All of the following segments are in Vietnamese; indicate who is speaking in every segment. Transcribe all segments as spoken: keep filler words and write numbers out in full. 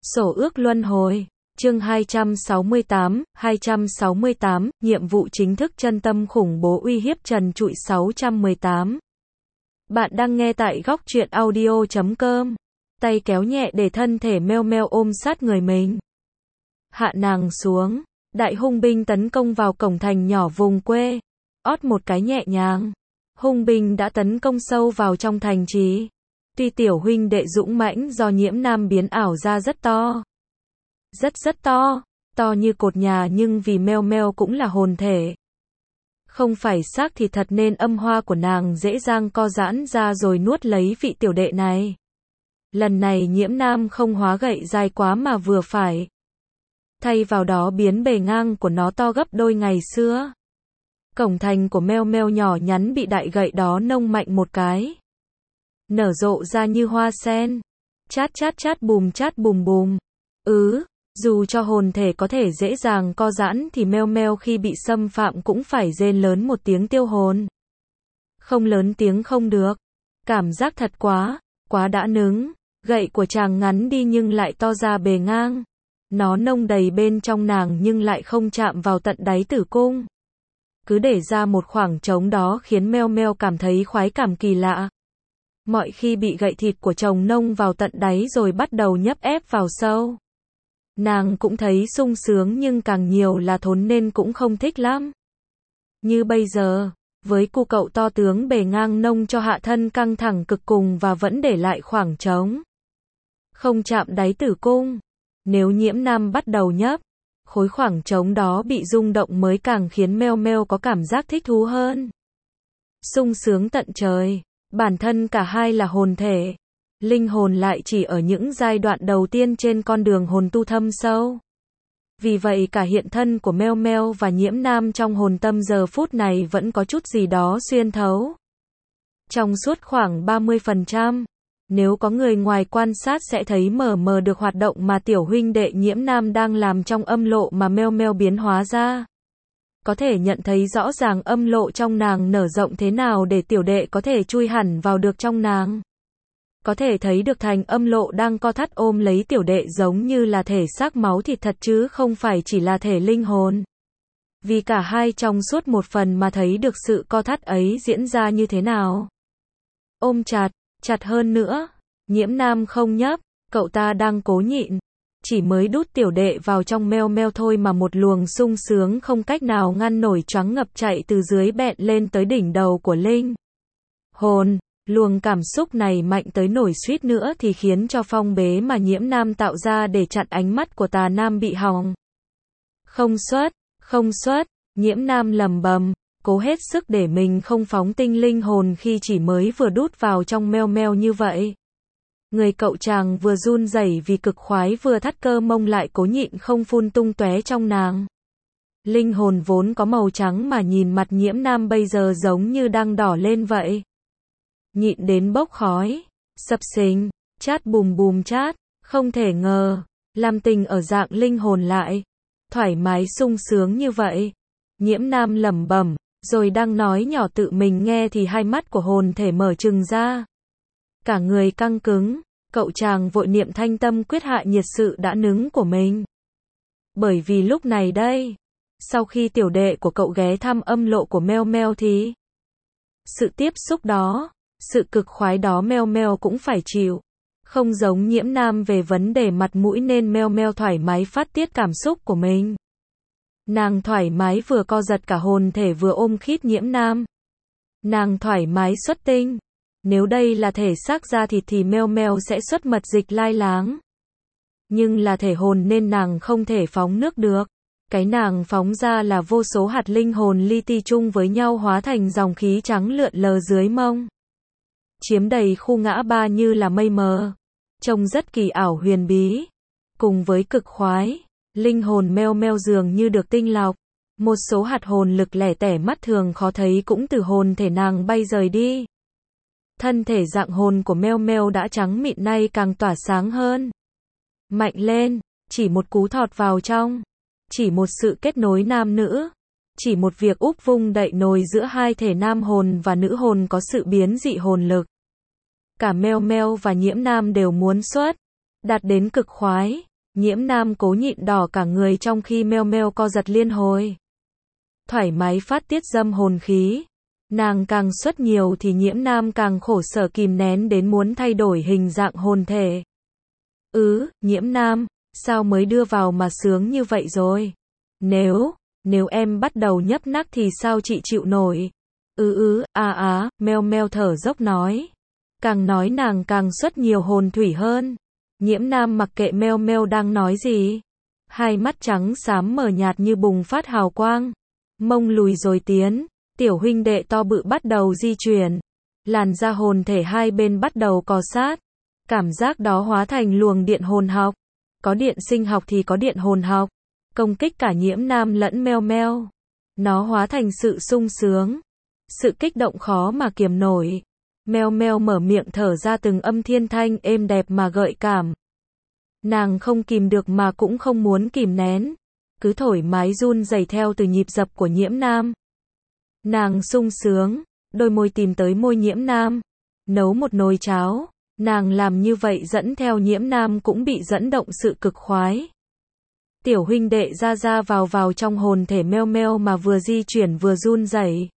Speaker 1: Sổ ước luân hồi. Chương hai trăm sáu mươi tám, hai trăm sáu mươi tám, nhiệm vụ chính thức chân tâm khủng bố uy hiếp trần trụi sáu trăm mười tám. Bạn đang nghe tại góc truyện audio chấm com. Tay kéo nhẹ để thân thể meo meo ôm sát người mình. Hạ nàng xuống. Đại hung binh tấn công vào cổng thành nhỏ vùng quê. Ót một cái nhẹ nhàng. Hung binh đã tấn công sâu vào trong thành trì. Tuy tiểu huynh đệ dũng mãnh do Nhiễm Nam biến ảo ra rất to. Rất rất to. To như cột nhà nhưng vì meo meo cũng là hồn thể. Không phải xác thì thật nên âm hoa của nàng dễ dàng co giãn ra rồi nuốt lấy vị tiểu đệ này. Lần này Nhiễm Nam không hóa gậy dài quá mà vừa phải. Thay vào đó biến bề ngang của nó to gấp đôi ngày xưa. Cổng thành của meo meo nhỏ nhắn bị đại gậy đó nông mạnh một cái. Nở rộ ra như hoa sen. Chát chát chát bùm chát bùm bùm. Ừ, dù cho hồn thể có thể dễ dàng co giãn thì meo meo khi bị xâm phạm cũng phải rên lớn một tiếng tiêu hồn. Không lớn tiếng không được. Cảm giác thật quá, quá đã nứng. Gậy của chàng ngắn đi nhưng lại to ra bề ngang. Nó nông đầy bên trong nàng nhưng lại không chạm vào tận đáy tử cung. Cứ để ra một khoảng trống đó khiến meo meo cảm thấy khoái cảm kỳ lạ. Mọi khi bị gậy thịt của chồng nông vào tận đáy rồi bắt đầu nhấp ép vào sâu. Nàng cũng thấy sung sướng nhưng càng nhiều là thốn nên cũng không thích lắm. Như bây giờ, với cu cậu to tướng bề ngang nông cho hạ thân căng thẳng cực cùng và vẫn để lại khoảng trống. Không chạm đáy tử cung. Nếu Nhiễm Nam bắt đầu nhấp, khối khoảng trống đó bị rung động mới càng khiến meo meo có cảm giác thích thú hơn. Sung sướng tận trời. Bản thân cả hai là hồn thể. Linh hồn lại chỉ ở những giai đoạn đầu tiên trên con đường hồn tu thâm sâu. Vì vậy cả hiện thân của meo meo và Nhiễm Nam trong hồn tâm giờ phút này vẫn có chút gì đó xuyên thấu. Trong suốt khoảng ba mươi phần trăm, nếu có người ngoài quan sát sẽ thấy mờ mờ được hoạt động mà tiểu huynh đệ Nhiễm Nam đang làm trong âm lộ mà meo meo biến hóa ra. Có thể nhận thấy rõ ràng âm lộ trong nàng nở rộng thế nào để tiểu đệ có thể chui hẳn vào được trong nàng. Có thể thấy được thành âm lộ đang co thắt ôm lấy tiểu đệ giống như là thể xác máu thịt thật chứ không phải chỉ là thể linh hồn. Vì cả hai trong suốt một phần mà thấy được sự co thắt ấy diễn ra như thế nào. Ôm chặt, chặt hơn nữa. Nhiễm Nam không nhấp, cậu ta đang cố nhịn. Chỉ mới đút tiểu đệ vào trong meo meo thôi mà một luồng sung sướng không cách nào ngăn nổi choáng ngập chạy từ dưới bẹn lên tới đỉnh đầu của linh hồn. Luồng cảm xúc này mạnh tới nổi suýt nữa thì khiến cho phong bế mà Nhiễm Nam tạo ra để chặn ánh mắt của tà nam bị hỏng. Không xuất, không xuất, Nhiễm Nam lầm bầm, cố hết sức để mình không phóng tinh linh hồn khi chỉ mới vừa đút vào trong meo meo như vậy. Người cậu chàng vừa run rẩy vì cực khoái vừa thắt cơ mông lại cố nhịn không phun tung tóe trong nàng. Linh hồn vốn có màu trắng mà nhìn mặt Nhiễm Nam bây giờ giống như đang đỏ lên vậy. Nhịn đến bốc khói, sập sình, chát bùm bùm chát, không thể ngờ, làm tình ở dạng linh hồn lại, thoải mái sung sướng như vậy. Nhiễm Nam lẩm bẩm, rồi đang nói nhỏ tự mình nghe thì hai mắt của hồn thể mở trừng ra. Cả người căng cứng, cậu chàng vội niệm thanh tâm quyết hạ nhiệt sự đã nứng của mình. Bởi vì lúc này đây, sau khi tiểu đệ của cậu ghé thăm âm lộ của meo meo thì sự tiếp xúc đó, sự cực khoái đó meo meo cũng phải chịu. Không giống Nhiễm Nam về vấn đề mặt mũi nên meo meo thoải mái phát tiết cảm xúc của mình. Nàng thoải mái vừa co giật cả hồn thể vừa ôm khít Nhiễm Nam. Nàng thoải mái xuất tinh. Nếu đây là thể xác da thịt thì meo meo sẽ xuất mật dịch lai láng. Nhưng là thể hồn nên nàng không thể phóng nước được. Cái nàng phóng ra là vô số hạt linh hồn li ti chung với nhau hóa thành dòng khí trắng lượn lờ dưới mông. Chiếm đầy khu ngã ba như là mây mờ. Trông rất kỳ ảo huyền bí. Cùng với cực khoái, linh hồn meo meo dường như được tinh lọc. Một số hạt hồn lực lẻ tẻ mắt thường khó thấy cũng từ hồn thể nàng bay rời đi. Thân thể dạng hồn của meo meo đã trắng mịn nay càng tỏa sáng hơn. Mạnh lên, chỉ một cú thọt vào trong. Chỉ một sự kết nối nam nữ. Chỉ một việc úp vung đậy nồi giữa hai thể nam hồn và nữ hồn có sự biến dị hồn lực. Cả meo meo và Nhiễm Nam đều muốn xuất. Đạt đến cực khoái. Nhiễm Nam cố nhịn đỏ cả người trong khi meo meo co giật liên hồi. Thoải mái phát tiết dâm hồn khí. Nàng càng xuất nhiều thì Nhiễm Nam càng khổ sở kìm nén đến muốn thay đổi hình dạng hồn thể. Ừ, Nhiễm Nam, sao mới đưa vào mà sướng như vậy rồi? Nếu, nếu em bắt đầu nhấp nắc thì sao chị chịu nổi? Ừ ừ, à á, meo meo thở dốc nói. Càng nói nàng càng xuất nhiều hồn thủy hơn. Nhiễm Nam mặc kệ meo meo đang nói gì. Hai mắt trắng xám mờ nhạt như bùng phát hào quang. Mông lùi rồi tiến. Tiểu huynh đệ to bự bắt đầu di chuyển. Làn da hồn thể hai bên bắt đầu cọ sát. Cảm giác đó hóa thành luồng điện hồn học. Có điện sinh học thì có điện hồn học. Công kích cả Nhiễm Nam lẫn meo meo. Nó hóa thành sự sung sướng. Sự kích động khó mà kiềm nổi. Meo meo mở miệng thở ra từng âm thiên thanh êm đẹp mà gợi cảm. Nàng không kìm được mà cũng không muốn kìm nén. Cứ thoải mái run rẩy theo từ nhịp dập của Nhiễm Nam. Nàng sung sướng, đôi môi tìm tới môi Nhiễm Nam. Nấu một nồi cháo. Nàng làm như vậy dẫn theo Nhiễm Nam cũng bị dẫn động sự cực khoái. Tiểu huynh đệ ra ra vào vào trong hồn thể meo meo mà vừa di chuyển vừa run rẩy.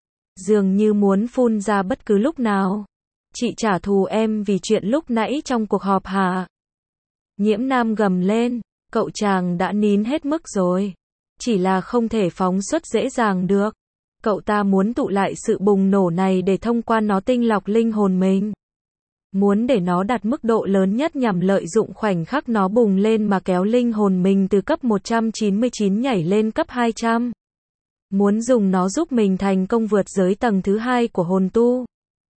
Speaker 1: Dường như muốn phun ra bất cứ lúc nào. Chị trả thù em vì chuyện lúc nãy trong cuộc họp hả? Nhiễm Nam gầm lên, cậu chàng đã nín hết mức rồi. Chỉ là không thể phóng xuất dễ dàng được. Cậu ta muốn tụ lại sự bùng nổ này để thông qua nó tinh lọc linh hồn mình. Muốn để nó đạt mức độ lớn nhất nhằm lợi dụng khoảnh khắc nó bùng lên mà kéo linh hồn mình từ cấp một trăm chín mươi chín nhảy lên cấp hai trăm. Muốn dùng nó giúp mình thành công vượt giới tầng thứ hai của hồn tu.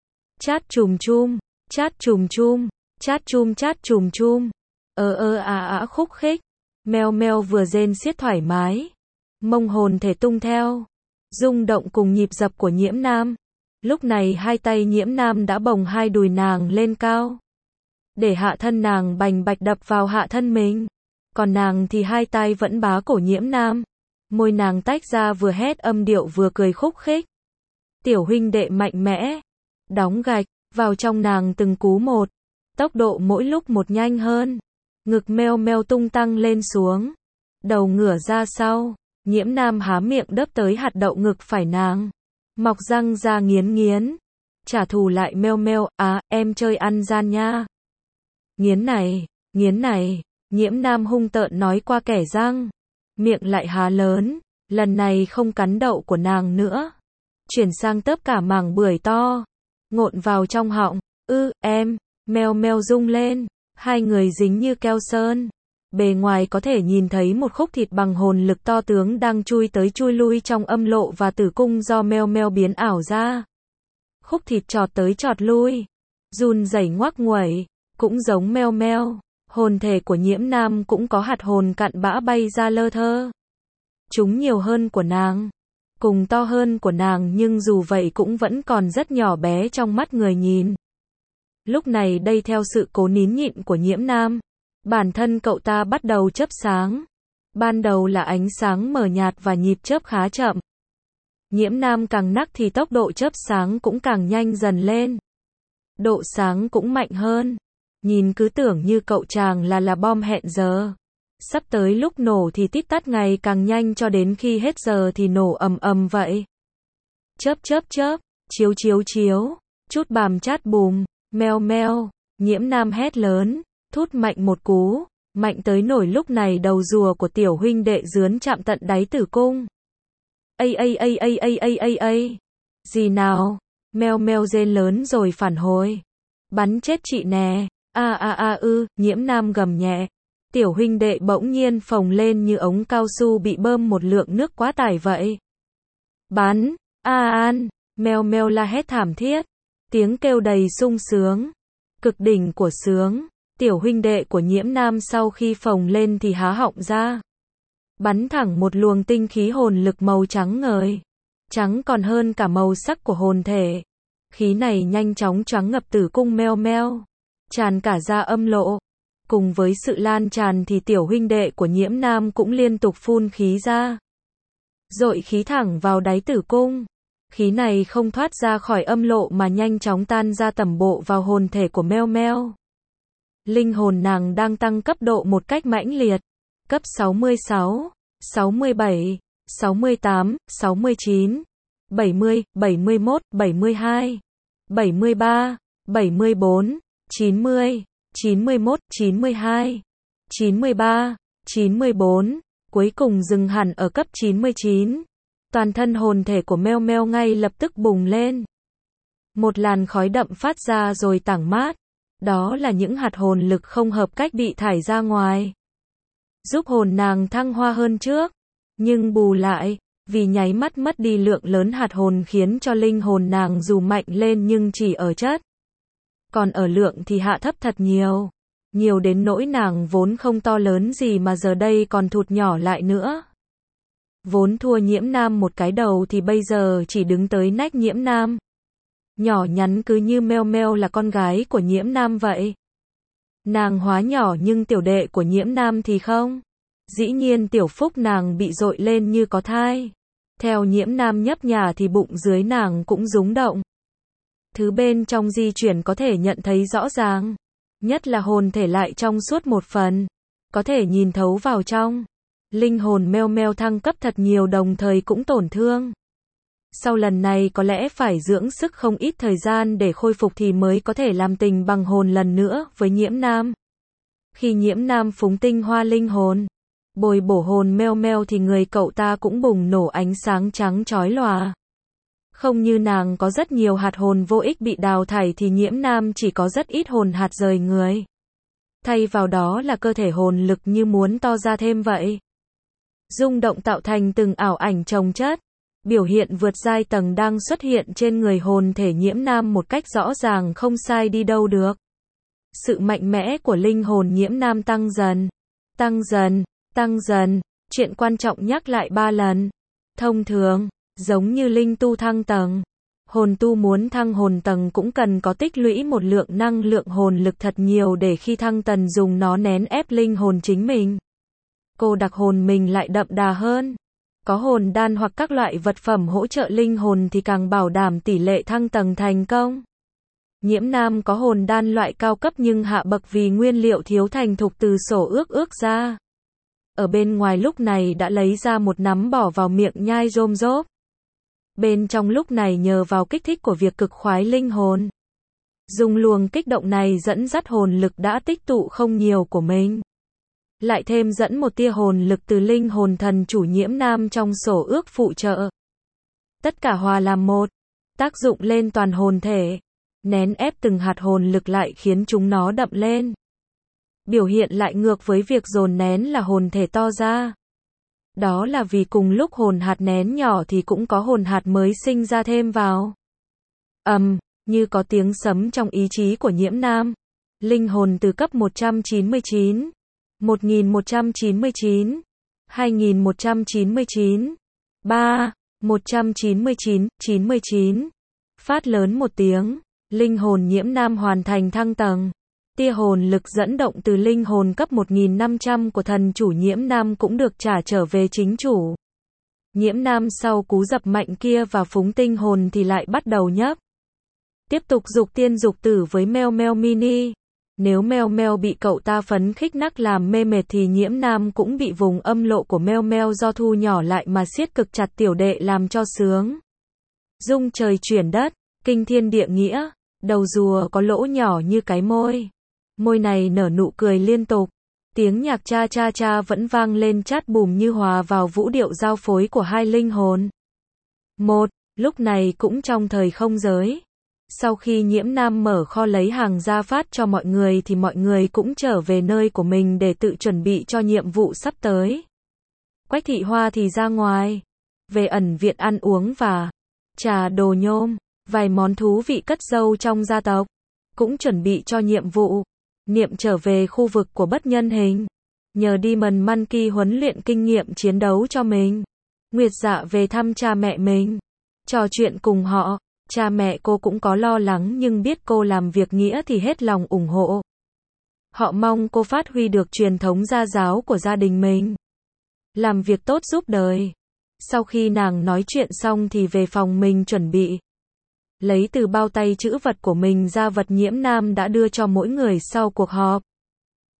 Speaker 1: Chát chùm chum, chát chùm chum, chát chum chát chùm chum. Ơ ơ à á khúc khích. Meo meo vừa rên xiết thoải mái. Mông hồn thể tung theo. Rung động cùng nhịp dập của Nhiễm Nam. Lúc này hai tay Nhiễm Nam đã bồng hai đùi nàng lên cao. Để hạ thân nàng bành bạch đập vào hạ thân mình. Còn nàng thì hai tay vẫn bá cổ Nhiễm Nam. Môi nàng tách ra vừa hét âm điệu vừa cười khúc khích. Tiểu huynh đệ mạnh mẽ. Đóng gạch, vào trong nàng từng cú một. Tốc độ mỗi lúc một nhanh hơn. Ngực meo meo tung tăng lên xuống. Đầu ngửa ra sau. Nhiễm Nam há miệng đớp tới hạt đậu ngực phải nàng. Mọc răng ra nghiến nghiến. Trả thù lại meo meo, à, em chơi ăn gian nha. Nghiến này, nghiến này. Nhiễm Nam hung tợn nói qua kẻ răng. Miệng lại há lớn. Lần này không cắn đậu của nàng nữa. Chuyển sang tớp cả mảng bưởi to. Ngộn vào trong họng. Ư, em. Meo meo rung lên. Hai người dính như keo sơn. Bề ngoài có thể nhìn thấy một khúc thịt bằng hồn lực to tướng đang chui tới chui lui trong âm lộ và tử cung do meo meo biến ảo ra. Khúc thịt trọt tới trọt lui. Run rẩy ngoác nguẩy. Cũng giống meo meo. Hồn thể của Nhiễm Nam cũng có hạt hồn cặn bã bay ra lơ thơ. Chúng nhiều hơn của nàng. Cùng to hơn của nàng nhưng dù vậy cũng vẫn còn rất nhỏ bé trong mắt người nhìn. Lúc này đây theo sự cố nín nhịn của Nhiễm Nam. Bản thân cậu ta bắt đầu chớp sáng. Ban đầu là ánh sáng mờ nhạt và nhịp chớp khá chậm. Nhiễm Nam càng nắc thì tốc độ chớp sáng cũng càng nhanh dần lên. Độ sáng cũng mạnh hơn. Nhìn cứ tưởng như cậu chàng là là bom hẹn giờ. Sắp tới lúc nổ thì tít tắt ngày càng nhanh cho đến khi hết giờ thì nổ ầm ầm vậy. Chớp chớp chớp, chiếu chiếu chiếu, chút bàm chát bùm, meo meo, Nhiễm Nam hét lớn. Thút mạnh một cú, mạnh tới nổi lúc này đầu rùa của tiểu huynh đệ dướn chạm tận đáy tử cung. Ây ây ây ây ây ây ây ây. Gì nào? Meo meo rên lớn rồi phản hồi. Bắn chết chị nè. A a a ư, Nhiễm Nam gầm nhẹ. Tiểu huynh đệ bỗng nhiên phồng lên như ống cao su bị bơm một lượng nước quá tải vậy. Bắn, a an, meo meo la hét thảm thiết. Tiếng kêu đầy sung sướng. Cực đỉnh của sướng. Tiểu huynh đệ của Nhiễm Nam sau khi phồng lên thì há họng ra. Bắn thẳng một luồng tinh khí hồn lực màu trắng ngời. Trắng còn hơn cả màu sắc của hồn thể. Khí này nhanh chóng choáng ngập tử cung meo meo. Tràn cả ra âm lộ. Cùng với sự lan tràn thì tiểu huynh đệ của Nhiễm Nam cũng liên tục phun khí ra. Dội khí thẳng vào đáy tử cung. Khí này không thoát ra khỏi âm lộ mà nhanh chóng tan ra tẩm bộ vào hồn thể của meo meo. Linh hồn nàng đang tăng cấp độ một cách mãnh liệt. Cấp sáu mươi sáu, sáu mươi bảy, sáu mươi tám, sáu mươi chín, bảy mươi, bảy mươi mốt, bảy mươi hai, bảy mươi ba, bảy mươi bốn, chín mươi, chín mươi mốt, chín mươi hai, chín mươi ba, chín mươi bốn, cuối cùng dừng hẳn ở cấp chín mươi chín. Toàn thân hồn thể của Meo Meo ngay lập tức bùng lên. Một làn khói đậm phát ra rồi tản mát. Đó là những hạt hồn lực không hợp cách bị thải ra ngoài, giúp hồn nàng thăng hoa hơn trước. Nhưng bù lại, vì nháy mắt mất đi lượng lớn hạt hồn khiến cho linh hồn nàng dù mạnh lên nhưng chỉ ở chất, còn ở lượng thì hạ thấp thật nhiều. Nhiều đến nỗi nàng vốn không to lớn gì mà giờ đây còn thụt nhỏ lại nữa. Vốn thua Nhiễm Nam một cái đầu thì bây giờ chỉ đứng tới nách Nhiễm Nam. Nhỏ nhắn cứ như Meo Meo là con gái của Nhiễm Nam vậy. Nàng hóa nhỏ nhưng tiểu đệ của Nhiễm Nam thì không. Dĩ nhiên tiểu phúc nàng bị dội lên như có thai. Theo Nhiễm Nam nhấp nhả thì bụng dưới nàng cũng rúng động. Thứ bên trong di chuyển có thể nhận thấy rõ ràng. Nhất là hồn thể lại trong suốt một phần. Có thể nhìn thấu vào trong. Linh hồn Meo Meo thăng cấp thật nhiều đồng thời cũng tổn thương. Sau lần này có lẽ phải dưỡng sức không ít thời gian để khôi phục thì mới có thể làm tình bằng hồn lần nữa với Nhiễm Nam. Khi Nhiễm Nam phúng tinh hoa linh hồn, bồi bổ hồn Meo Meo thì người cậu ta cũng bùng nổ ánh sáng trắng chói lòa. Không như nàng có rất nhiều hạt hồn vô ích bị đào thải thì Nhiễm Nam chỉ có rất ít hồn hạt rời người. Thay vào đó là cơ thể hồn lực như muốn to ra thêm vậy. Rung động tạo thành từng ảo ảnh chồng chất. Biểu hiện vượt giai tầng đang xuất hiện trên người hồn thể Nhiễm Nam một cách rõ ràng không sai đi đâu được. Sự mạnh mẽ của linh hồn Nhiễm Nam tăng dần, tăng dần, tăng dần, chuyện quan trọng nhắc lại ba lần. Thông thường, giống như linh tu thăng tầng, hồn tu muốn thăng hồn tầng cũng cần có tích lũy một lượng năng lượng hồn lực thật nhiều để khi thăng tầng dùng nó nén ép linh hồn chính mình. Cô đặc hồn mình lại đậm đà hơn. Có hồn đan hoặc các loại vật phẩm hỗ trợ linh hồn thì càng bảo đảm tỷ lệ thăng tầng thành công. Nhiễm Nam có hồn đan loại cao cấp nhưng hạ bậc vì nguyên liệu thiếu thành thục từ sổ ước ước ra. Ở bên ngoài lúc này đã lấy ra một nắm bỏ vào miệng nhai rôm rốp. Bên trong lúc này nhờ vào kích thích của việc cực khoái linh hồn. Dùng luồng kích động này dẫn dắt hồn lực đã tích tụ không nhiều của mình. Lại thêm dẫn một tia hồn lực từ linh hồn thần chủ Nhiễm Nam trong sổ ước phụ trợ. Tất cả hòa làm một, tác dụng lên toàn hồn thể, nén ép từng hạt hồn lực lại khiến chúng nó đậm lên. Biểu hiện lại ngược với việc dồn nén là hồn thể to ra. Đó là vì cùng lúc hồn hạt nén nhỏ thì cũng có hồn hạt mới sinh ra thêm vào. Ầm, um, như có tiếng sấm trong ý chí của Nhiễm Nam. Linh hồn từ cấp một trăm chín mươi chín, một nghìn một trăm chín mươi chín, hai nghìn một trăm chín mươi chín, ba, một trăm chín mươi chín, chín mươi chín. Phát lớn một tiếng, linh hồn Nhiễm Nam hoàn thành thăng tầng. Tia hồn lực dẫn động từ linh hồn cấp một nghìn năm trăm của thần chủ Nhiễm Nam cũng được trả trở về chính chủ. Nhiễm Nam sau cú dập mạnh kia và phúng tinh hồn thì lại bắt đầu nhấp. Tiếp tục dục tiên dục tử với Meo Meo Mini. Nếu Meo Meo bị cậu ta phấn khích nắc làm mê mệt thì Nhiễm Nam cũng bị vùng âm lộ của Meo Meo do thu nhỏ lại mà siết cực chặt tiểu đệ làm cho sướng. Rung trời chuyển đất, kinh thiên địa nghĩa, đầu rùa có lỗ nhỏ như cái môi. Môi này nở nụ cười liên tục. Tiếng nhạc cha cha cha vẫn vang lên chát bùm như hòa vào vũ điệu giao phối của hai linh hồn. Một, lúc này cũng trong thời không giới. Sau khi Nhiễm Nam mở kho lấy hàng ra phát cho mọi người thì mọi người cũng trở về nơi của mình để tự chuẩn bị cho nhiệm vụ sắp tới. Quách Thị Hoa thì ra ngoài, về ẩn viện ăn uống và trà đồ nhôm, vài món thú vị cất giấu trong gia tộc, cũng chuẩn bị cho nhiệm vụ. Niệm trở về khu vực của bất nhân hình, nhờ Demon Monkey huấn luyện kinh nghiệm chiến đấu cho mình. Nguyệt Dạ về thăm cha mẹ mình, trò chuyện cùng họ. Cha mẹ cô cũng có lo lắng nhưng biết cô làm việc nghĩa thì hết lòng ủng hộ. Họ mong cô phát huy được truyền thống gia giáo của gia đình mình. Làm việc tốt giúp đời. Sau khi nàng nói chuyện xong thì về phòng mình chuẩn bị. Lấy từ bao tay trữ vật của mình ra vật Nhiễm Nam đã đưa cho mỗi người sau cuộc họp.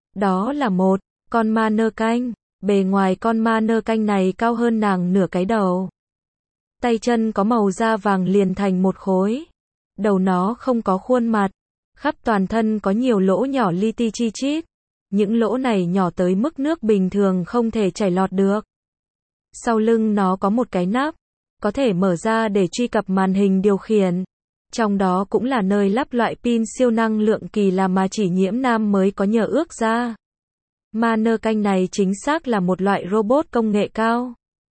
Speaker 1: Đó là một con ma nơ canh. Bề ngoài con ma nơ canh này cao hơn nàng nửa cái đầu. Tay chân có màu da vàng liền thành một khối. Đầu nó không có khuôn mặt. Khắp toàn thân có nhiều lỗ nhỏ li ti chi chít. Những lỗ này nhỏ tới mức nước bình thường không thể chảy lọt được. Sau lưng nó có một cái nắp, có thể mở ra để truy cập màn hình điều khiển. Trong đó cũng là nơi lắp loại pin siêu năng lượng kỳ lạ mà chỉ Nhiễm Nam mới có nhờ ước ra. Ma nơ canh này chính xác là một loại robot công nghệ cao.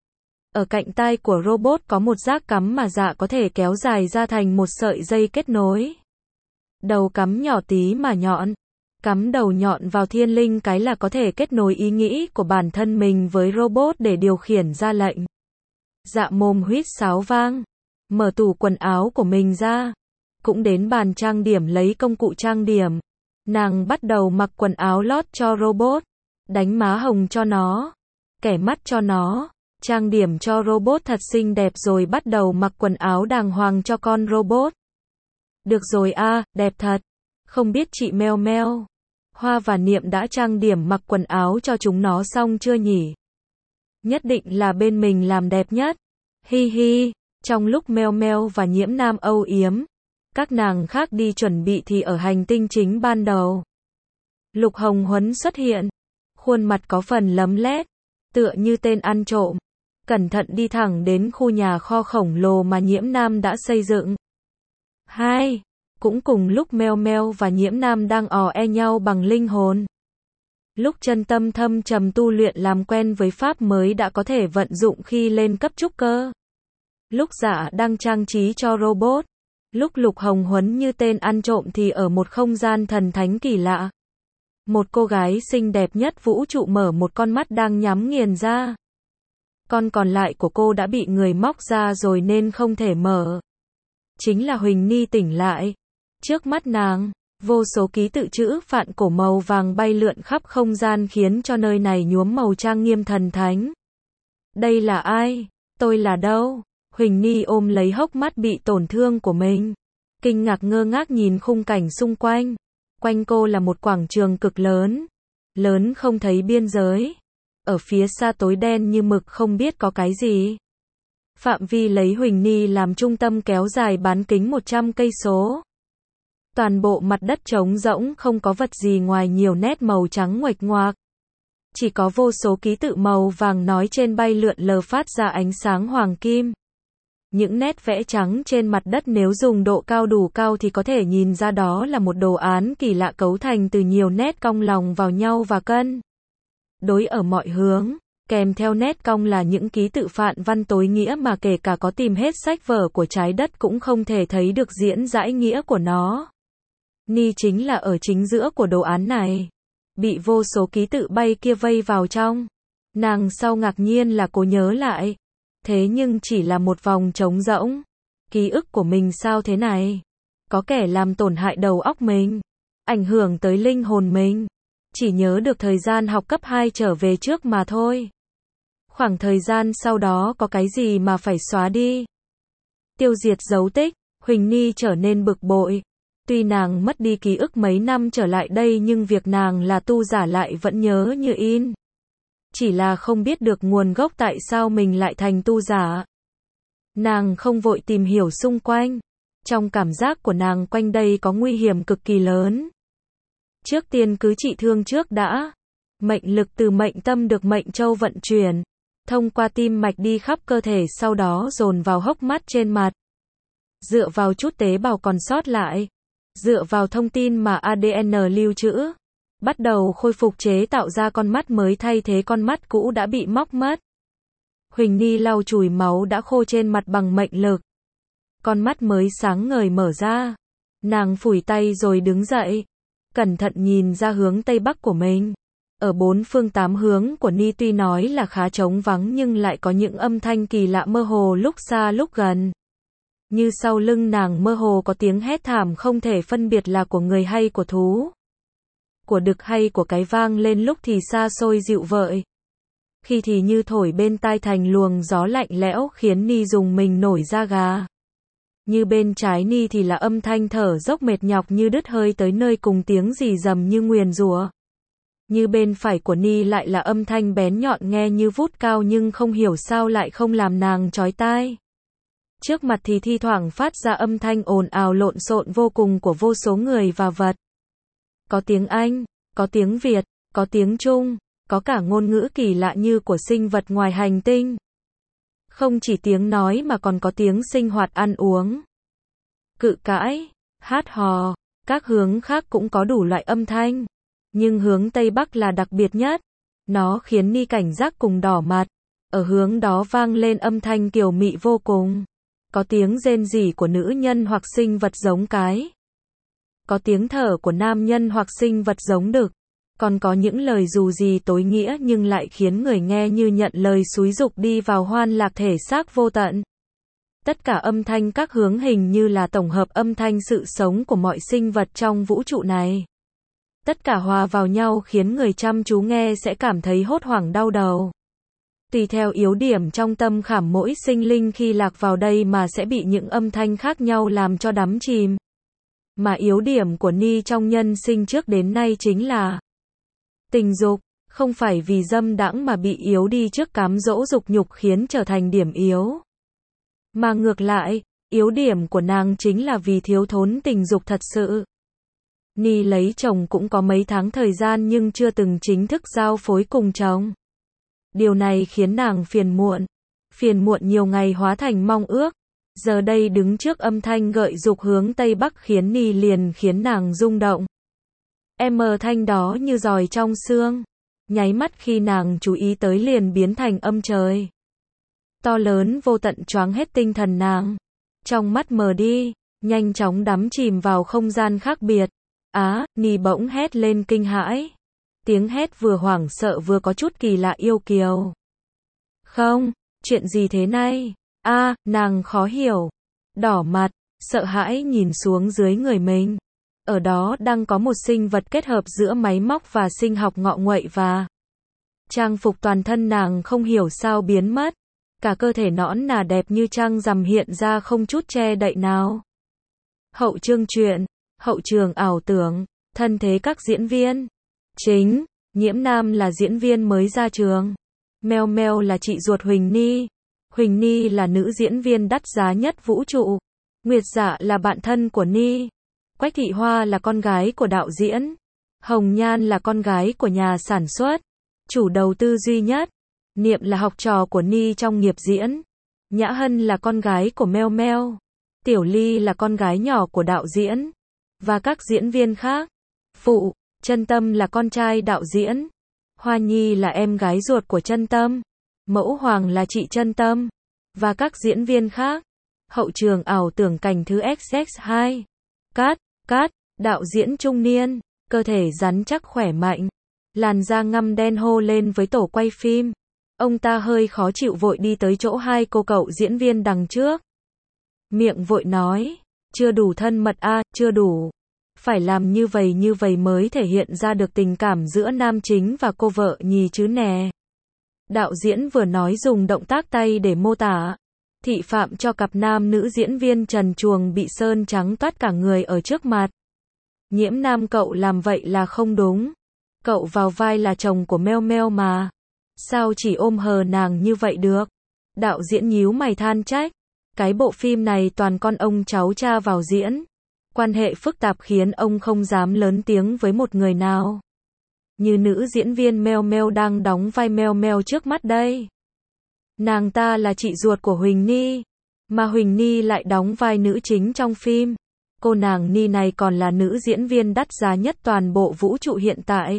Speaker 1: Ở cạnh tai của robot có một rác cắm mà dạ có thể kéo dài ra thành một sợi dây kết nối. Đầu cắm nhỏ tí mà nhọn. Cắm đầu nhọn vào thiên linh cái là có thể kết nối ý nghĩ của bản thân mình với robot để điều khiển ra lệnh. Dạ mồm huýt sáo vang. Mở tủ quần áo của mình ra. Cũng đến bàn trang điểm lấy công cụ trang điểm. Nàng bắt đầu mặc quần áo lót cho robot. Đánh má hồng cho nó. Kẻ mắt cho nó. Trang điểm cho robot thật xinh đẹp rồi bắt đầu mặc quần áo đàng hoàng cho con robot. Được rồi a, à, đẹp thật. Không biết chị Meo Meo, Hoa và Niệm đã trang điểm mặc quần áo cho chúng nó xong chưa nhỉ? Nhất định là bên mình làm đẹp nhất. Hi hi, trong lúc Meo Meo và Nhiễm Nam âu yếm, các nàng khác đi chuẩn bị thì ở hành tinh chính ban đầu. Lục Hồng Huấn xuất hiện, khuôn mặt có phần lấm lét, tựa như tên ăn trộm, cẩn thận đi thẳng đến khu nhà kho khổng lồ mà Nhiễm Nam đã xây dựng. Hai, cũng cùng lúc Meo Meo và Nhiễm Nam đang ò e nhau bằng linh hồn. Lúc chân tâm thâm trầm tu luyện làm quen với pháp mới đã có thể vận dụng khi lên cấp trúc cơ. Lúc Dạ đang trang trí cho robot. Lúc Lục Hồng Huấn như tên ăn trộm thì ở một không gian thần thánh kỳ lạ. Một cô gái xinh đẹp nhất vũ trụ mở một con mắt đang nhắm nghiền ra. Con còn lại của cô đã bị người móc ra rồi nên không thể mở. Chính là Huỳnh Ni tỉnh lại. Trước mắt nàng, vô số ký tự chữ phạn cổ màu vàng bay lượn khắp không gian khiến cho nơi này nhuốm màu trang nghiêm thần thánh. Đây là ai? Tôi là đâu? Huỳnh Ni ôm lấy hốc mắt bị tổn thương của mình. Kinh ngạc ngơ ngác nhìn khung cảnh xung quanh. Quanh cô là một quảng trường cực lớn. Lớn không thấy biên giới. Ở phía xa tối đen như mực không biết có cái gì. Phạm vi lấy Huỳnh Ni làm trung tâm kéo dài bán kính một trăm cây số. Toàn bộ mặt đất trống rỗng không có vật gì ngoài nhiều nét màu trắng nguệch ngoạc. Chỉ có vô số ký tự màu vàng nói trên bay lượn lờ phát ra ánh sáng hoàng kim. Những nét vẽ trắng trên mặt đất nếu dùng độ cao đủ cao thì có thể nhìn ra đó là một đồ án kỳ lạ cấu thành từ nhiều nét cong lòng vào nhau và cân đối ở mọi hướng. Kèm theo nét cong là những ký tự phạn văn tối nghĩa mà kể cả có tìm hết sách vở của trái đất cũng không thể thấy được diễn giải nghĩa của nó. Ni chính là ở chính giữa của đồ án này. Bị vô số ký tự bay kia vây vào trong. Nàng sau ngạc nhiên là cô nhớ lại. Thế nhưng chỉ là một vòng trống rỗng. Ký ức của mình sao thế này? Có kẻ làm tổn hại đầu óc mình. Ảnh hưởng tới linh hồn mình. Chỉ nhớ được thời gian học cấp hai trở về trước mà thôi. Khoảng thời gian sau đó có cái gì mà phải xóa đi. Tiêu diệt dấu tích, Huỳnh Ni trở nên bực bội. Tuy nàng mất đi ký ức mấy năm trở lại đây nhưng việc nàng là tu giả lại vẫn nhớ như in. Chỉ là không biết được nguồn gốc tại sao mình lại thành tu giả. Nàng không vội tìm hiểu xung quanh. Trong cảm giác của nàng quanh đây có nguy hiểm cực kỳ lớn. Trước tiên cứ trị thương trước đã. Mệnh lực từ mệnh tâm được mệnh châu vận chuyển. Thông qua tim mạch đi khắp cơ thể sau đó dồn vào hốc mắt trên mặt. Dựa vào chút tế bào còn sót lại. Dựa vào thông tin mà a đê en lưu trữ. Bắt đầu khôi phục chế tạo ra con mắt mới thay thế con mắt cũ đã bị móc mất. Huỳnh Ni lau chùi máu đã khô trên mặt bằng mệnh lực. Con mắt mới sáng ngời mở ra. Nàng phủi tay rồi đứng dậy. Cẩn thận nhìn ra hướng tây bắc của mình. Ở bốn phương tám hướng của Ni tuy nói là khá trống vắng nhưng lại có những âm thanh kỳ lạ mơ hồ lúc xa lúc gần. Như sau lưng nàng mơ hồ có tiếng hét thảm không thể phân biệt là của người hay của thú. Của đực hay của cái vang lên lúc thì xa xôi dịu vợi. Khi thì như thổi bên tai thành luồng gió lạnh lẽo khiến Ni dùng mình nổi da gà. Như bên trái Ni thì là âm thanh thở dốc mệt nhọc như đứt hơi tới nơi cùng tiếng rì rầm như nguyền rủa. Như bên phải của Ni lại là âm thanh bén nhọn nghe như vút cao nhưng không hiểu sao lại không làm nàng chói tai. Trước mặt thì thi thoảng phát ra âm thanh ồn ào lộn xộn vô cùng của vô số người và vật. Có tiếng Anh, có tiếng Việt, có tiếng Trung, có cả ngôn ngữ kỳ lạ như của sinh vật ngoài hành tinh. Không chỉ tiếng nói mà còn có tiếng sinh hoạt ăn uống, cự cãi, hát hò, các hướng khác cũng có đủ loại âm thanh. Nhưng hướng Tây Bắc là đặc biệt nhất. Nó khiến Ni cảnh giác cùng đỏ mặt. Ở hướng đó vang lên âm thanh kiều mị vô cùng. Có tiếng rên rỉ của nữ nhân hoặc sinh vật giống cái. Có tiếng thở của nam nhân hoặc sinh vật giống đực. Còn có những lời dù gì tối nghĩa nhưng lại khiến người nghe như nhận lời xúi dục đi vào hoan lạc thể xác vô tận. Tất cả âm thanh các hướng hình như là tổng hợp âm thanh sự sống của mọi sinh vật trong vũ trụ này. Tất cả hòa vào nhau khiến người chăm chú nghe sẽ cảm thấy hốt hoảng đau đầu. Tùy theo yếu điểm trong tâm khảm mỗi sinh linh khi lạc vào đây mà sẽ bị những âm thanh khác nhau làm cho đắm chìm. Mà yếu điểm của Ni trong nhân sinh trước đến nay chính là tình dục, không phải vì dâm đãng mà bị yếu đi trước cám dỗ dục nhục khiến trở thành điểm yếu. Mà ngược lại, yếu điểm của nàng chính là vì thiếu thốn tình dục thật sự. Ni lấy chồng cũng có mấy tháng thời gian nhưng chưa từng chính thức giao phối cùng chồng. Điều này khiến nàng phiền muộn. Phiền muộn nhiều ngày hóa thành mong ước. Giờ đây đứng trước âm thanh gợi dục hướng Tây Bắc khiến Ni liền khiến nàng rung động. Em mờ thanh đó như giòi trong xương. Nháy mắt khi nàng chú ý tới liền biến thành âm trời. To lớn vô tận choáng hết tinh thần nàng. Trong mắt mờ đi, nhanh chóng đắm chìm vào không gian khác biệt. Á, Ni bỗng hét lên kinh hãi. Tiếng hét vừa hoảng sợ vừa có chút kỳ lạ yêu kiều. Không, chuyện gì thế này? A, à, nàng khó hiểu. Đỏ mặt, sợ hãi nhìn xuống dưới người mình. Ở đó đang có một sinh vật kết hợp giữa máy móc và sinh học ngọ nguậy và trang phục toàn thân nàng không hiểu sao biến mất. Cả cơ thể nõn nà đẹp như trăng rằm hiện ra không chút che đậy nào. Hậu chương truyện, hậu trường ảo tưởng, thân thế các diễn viên. Chính, Nhiễm Nam là diễn viên mới ra trường. Meo Meo là chị ruột Huỳnh Ni. Huỳnh Ni là nữ diễn viên đắt giá nhất vũ trụ. Nguyệt Dạ là bạn thân của Ni. Quách Thị Hoa là con gái của đạo diễn. Hồng Nhan là con gái của nhà sản xuất, chủ đầu tư duy nhất. Niệm là học trò của Ni trong nghiệp diễn. Nhã Hân là con gái của Meo Meo. Tiểu Ly là con gái nhỏ của đạo diễn. Và các diễn viên khác. Phụ, Chân Tâm là con trai đạo diễn. Hoa Nhi là em gái ruột của Chân Tâm. Mẫu Hoàng là chị Chân Tâm. Và các diễn viên khác. Hậu trường ảo tưởng cảnh thứ ích ích hai. Cát, Cát, đạo diễn trung niên, cơ thể rắn chắc khỏe mạnh. Làn da ngăm đen hô lên với tổ quay phim. Ông ta hơi khó chịu vội đi tới chỗ hai cô cậu diễn viên đằng trước. Miệng vội nói, chưa đủ thân mật a, à, chưa đủ. Phải làm như vậy như vậy mới thể hiện ra được tình cảm giữa nam chính và cô vợ nhì chứ nè. Đạo diễn vừa nói dùng động tác tay để mô tả. Thị phạm cho cặp nam nữ diễn viên trần truồng bị sơn trắng toát cả người ở trước mặt. Nhiễm Nam cậu làm vậy là không đúng. Cậu vào vai là chồng của Meo Meo mà. Sao chỉ ôm hờ nàng như vậy được? Đạo diễn nhíu mày than trách. Cái bộ phim này toàn con ông cháu cha vào diễn. Quan hệ phức tạp khiến ông không dám lớn tiếng với một người nào. Như nữ diễn viên Meo Meo đang đóng vai Meo Meo trước mắt đây. Nàng ta là chị ruột của Huỳnh Ni. Mà Huỳnh Ni lại đóng vai nữ chính trong phim. Cô nàng Ni này còn là nữ diễn viên đắt giá nhất toàn bộ vũ trụ hiện tại.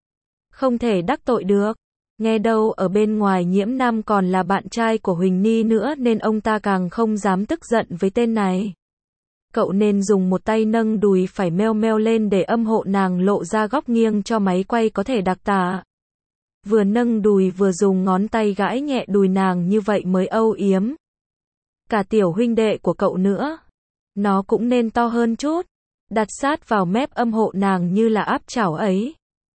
Speaker 1: Không thể đắc tội được. Nghe đâu ở bên ngoài Nhiễm Nam còn là bạn trai của Huỳnh Ni nữa nên ông ta càng không dám tức giận với tên này. Cậu nên dùng một tay nâng đùi phải Meo Meo lên để âm hộ nàng lộ ra góc nghiêng cho máy quay có thể đặc tả. Vừa nâng đùi vừa dùng ngón tay gãi nhẹ đùi nàng như vậy mới âu yếm. Cả tiểu huynh đệ của cậu nữa. Nó cũng nên to hơn chút. Đặt sát vào mép âm hộ nàng như là áp chảo ấy.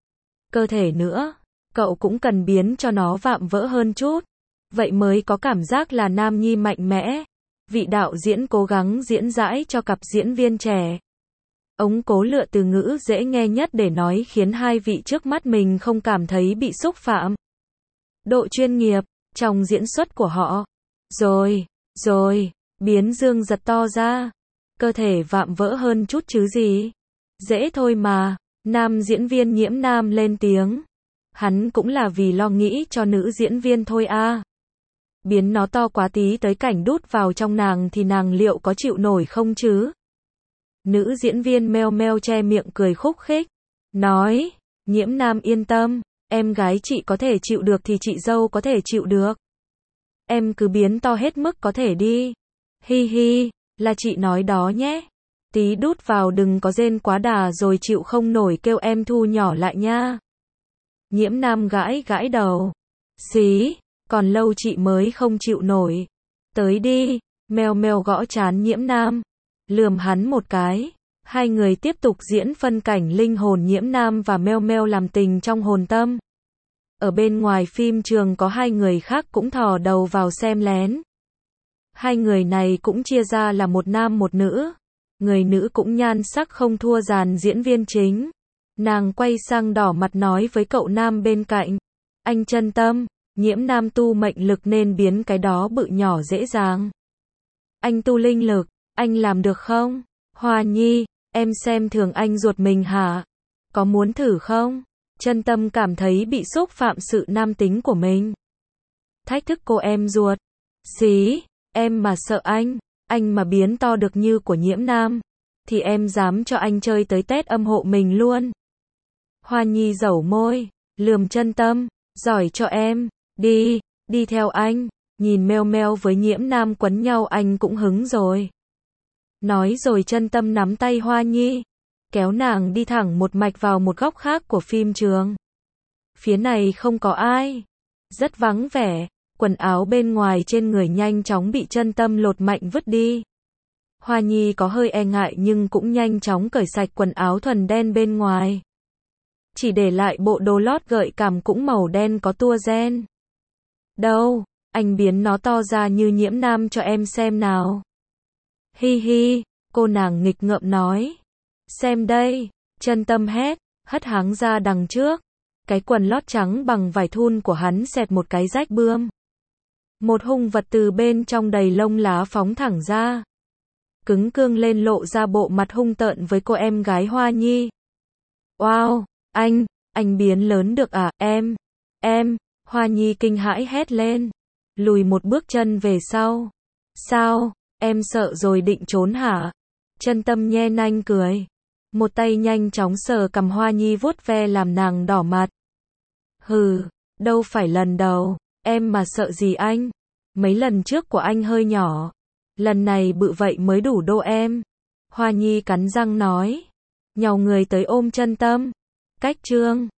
Speaker 1: Cơ thể nữa. Cậu cũng cần biến cho nó vạm vỡ hơn chút. Vậy mới có cảm giác là nam nhi mạnh mẽ. Vị đạo diễn cố gắng diễn giải cho cặp diễn viên trẻ. Ông cố lựa từ ngữ dễ nghe nhất để nói khiến hai vị trước mắt mình không cảm thấy bị xúc phạm. Độ chuyên nghiệp trong diễn xuất của họ. Rồi, rồi, Biến Dương giật to ra. Cơ thể vạm vỡ hơn chút chứ gì. Dễ thôi mà, nam diễn viên Nhiễm Nam lên tiếng. Hắn cũng là vì lo nghĩ cho nữ diễn viên thôi a. Biến nó to quá tí tới cảnh đút vào trong nàng thì nàng liệu có chịu nổi không chứ? Nữ diễn viên meo meo che miệng cười khúc khích. Nói, Nhiễm Nam yên tâm, em gái chị có thể chịu được thì chị dâu có thể chịu được. Em cứ biến to hết mức có thể đi. Hi hi, là chị nói đó nhé. Tí đút vào đừng có rên quá đà rồi chịu không nổi kêu em thu nhỏ lại nha. Nhiễm Nam gãi gãi đầu. Xí, còn lâu chị mới không chịu nổi. Tới đi, meo meo gõ trán Nhiễm Nam. Lườm hắn một cái. Hai người tiếp tục diễn phân cảnh linh hồn Nhiễm Nam và meo meo làm tình trong hồn tâm. Ở bên ngoài phim trường có hai người khác cũng thò đầu vào xem lén. Hai người này cũng chia ra là một nam một nữ. Người nữ cũng nhan sắc không thua dàn diễn viên chính. Nàng quay sang đỏ mặt nói với cậu nam bên cạnh. Anh Chân Tâm, Nhiễm Nam tu mệnh lực nên biến cái đó bự nhỏ dễ dàng. Anh tu linh lực, anh làm được không? Hoa Nhi, em xem thường anh ruột mình hả? Có muốn thử không? Chân Tâm cảm thấy bị xúc phạm sự nam tính của mình. Thách thức cô em ruột. Xí, em mà sợ anh, anh mà biến to được như của Nhiễm Nam, thì em dám cho anh chơi tới Tết âm hộ mình luôn. Hoa Nhi dẩu môi, lườm Chân Tâm, giỏi cho em, đi, đi theo anh, nhìn meo meo với Nhiễm Nam quấn nhau anh cũng hứng rồi. Nói rồi Chân Tâm nắm tay Hoa Nhi, kéo nàng đi thẳng một mạch vào một góc khác của phim trường. Phía này không có ai, rất vắng vẻ, quần áo bên ngoài trên người nhanh chóng bị Chân Tâm lột mạnh vứt đi. Hoa Nhi có hơi e ngại nhưng cũng nhanh chóng cởi sạch quần áo thuần đen bên ngoài. Chỉ để lại bộ đồ lót gợi cảm cũng màu đen có tua ren. Đâu, anh biến nó to ra như Nhiễm Nam cho em xem nào. Hi hi, cô nàng nghịch ngợm nói. Xem đây, Chân Tâm hét, hất háng ra đằng trước. Cái quần lót trắng bằng vải thun của hắn xẹt một cái rách bươm. Một hung vật từ bên trong đầy lông lá phóng thẳng ra. Cứng cương lên lộ ra bộ mặt hung tợn với cô em gái Hoa Nhi. Wow, anh, anh biến lớn được à, em, em, Hoa Nhi kinh hãi hét lên. Lùi một bước chân về sau. Sao, em sợ rồi định trốn hả? Chân Tâm nhe nanh cười. Một tay nhanh chóng sờ cằm Hoa Nhi vuốt ve làm nàng đỏ mặt. Hừ, đâu phải lần đầu, em mà sợ gì anh? Mấy lần trước của anh hơi nhỏ. Lần này bự vậy mới đủ đô em. Hoa Nhi cắn răng nói. Nhào người tới ôm Chân Tâm. Cách trương.